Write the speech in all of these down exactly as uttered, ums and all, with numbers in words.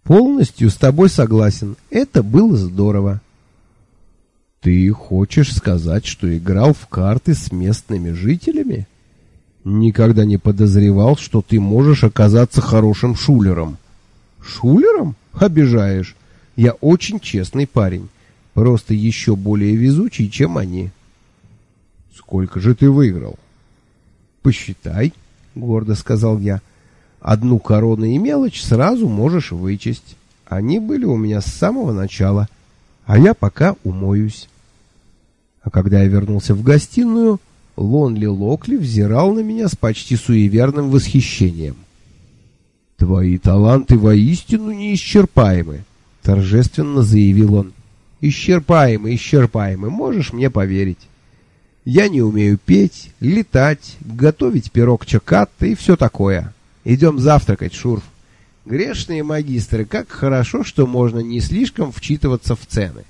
Полностью с тобой согласен. Это было здорово. Ты хочешь сказать, что играл в карты с местными жителями? Никогда не подозревал, что ты можешь оказаться хорошим шулером. Шулером? Обижаешь. Я очень честный парень. Просто еще более везучий, чем они. Сколько же ты выиграл? Посчитай, гордо сказал я. Одну корону и мелочь сразу можешь вычесть. Они были у меня с самого начала, а я пока умоюсь. А когда я вернулся в гостиную, Лонли Локли взирал на меня с почти суеверным восхищением. «Твои таланты воистину неисчерпаемы», — торжественно заявил он. «Исчерпаемы, исчерпаемы, можешь мне поверить. Я не умею петь, летать, готовить пирог чакатта и все такое. Идем завтракать, Шурф. Грешные магистры, как хорошо, что можно не слишком вчитываться в цены».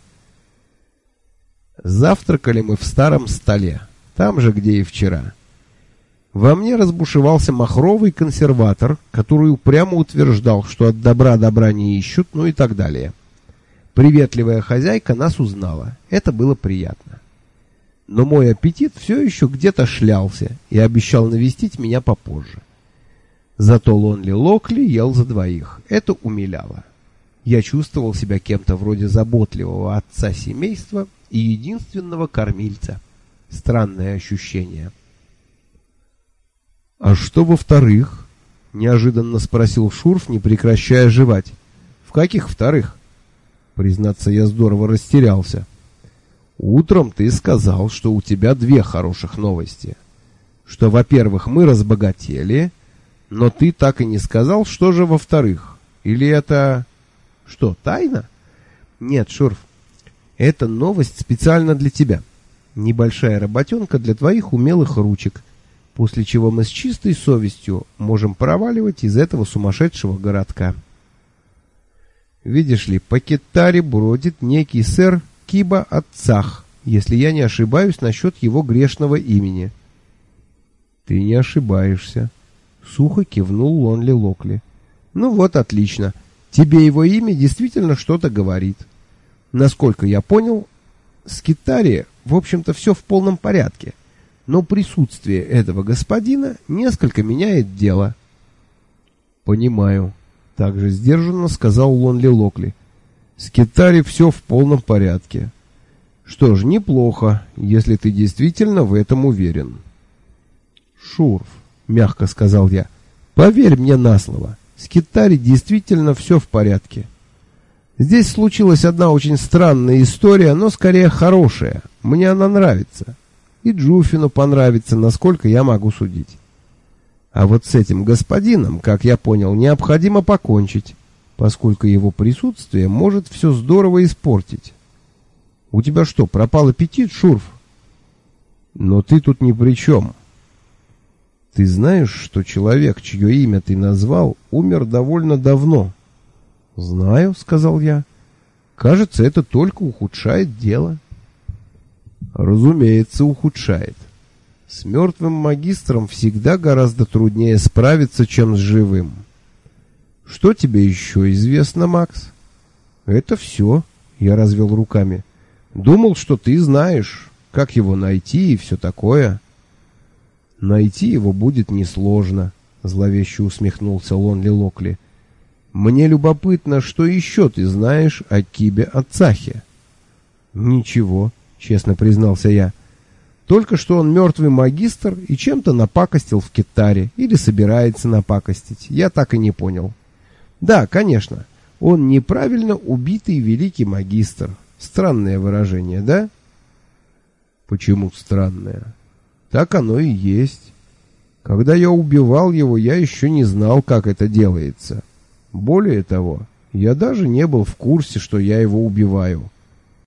Завтракали мы в старом столе, там же, где и вчера. Во мне разбушевался махровый консерватор, который упрямо утверждал, что от добра добра не ищут, ну и так далее. Приветливая хозяйка нас узнала. Это было приятно. Но мой аппетит все еще где-то шлялся и обещал навестить меня попозже. Зато Лонли Локли ел за двоих. Это умиляло. Я чувствовал себя кем-то вроде заботливого отца семейства и единственного кормильца. Странное ощущение. «А что во-вторых?» — неожиданно спросил Шурф, не прекращая жевать. «В каких вторых?» Признаться, я здорово растерялся. «Утром ты сказал, что у тебя две хороших новости. Что, во-первых, мы разбогатели, но ты так и не сказал, что же во-вторых. Или это... что, тайна?» «Нет, Шурф, это новость специально для тебя. Небольшая работенка для твоих умелых ручек, после чего мы с чистой совестью можем проваливать из этого сумасшедшего городка. Видишь ли, по Китаре бродит некий сэр Киба Ацах, если я не ошибаюсь насчет его грешного имени». «Ты не ошибаешься», — сухо кивнул Лонли Локли. «Ну вот, отлично. Тебе его имя действительно что-то говорит. Насколько я понял, с Китаре, в общем-то, все в полном порядке, но присутствие этого господина несколько меняет дело». «Понимаю», — также сдержанно сказал Лонли Локли. «С Китаре все в полном порядке. Что ж, неплохо, если ты действительно в этом уверен». «Шурф», — мягко сказал я, — «поверь мне на слово, с Китаре действительно все в порядке. Здесь случилась одна очень странная история, но скорее хорошая. Мне она нравится. И Джуфину понравится, насколько я могу судить. А вот с этим господином, как я понял, необходимо покончить, поскольку его присутствие может все здорово испортить. У тебя что, пропал аппетит, Шурф?» «Но ты тут ни при чем. Ты знаешь, что человек, чье имя ты назвал, умер довольно давно?» «Знаю», — сказал я. «Кажется, это только ухудшает дело». «Разумеется, ухудшает. С мертвым магистром всегда гораздо труднее справиться, чем с живым. Что тебе еще известно, Макс?» «Это все», — я развел руками. «Думал, что ты знаешь, как его найти и все такое». «Найти его будет несложно», — зловеще усмехнулся Лонли Локли. «Мне любопытно, что еще ты знаешь о Кибе Ацахе?» «Ничего», — честно признался я. «Только что он мертвый магистр и чем-то напакостил в Китаре или собирается напакостить. Я так и не понял. Да, конечно, он неправильно убитый великий магистр. Странное выражение, да?» «Почему странное?» «Так оно и есть. Когда я убивал его, я еще не знал, как это делается. Более того, я даже не был в курсе, что я его убиваю.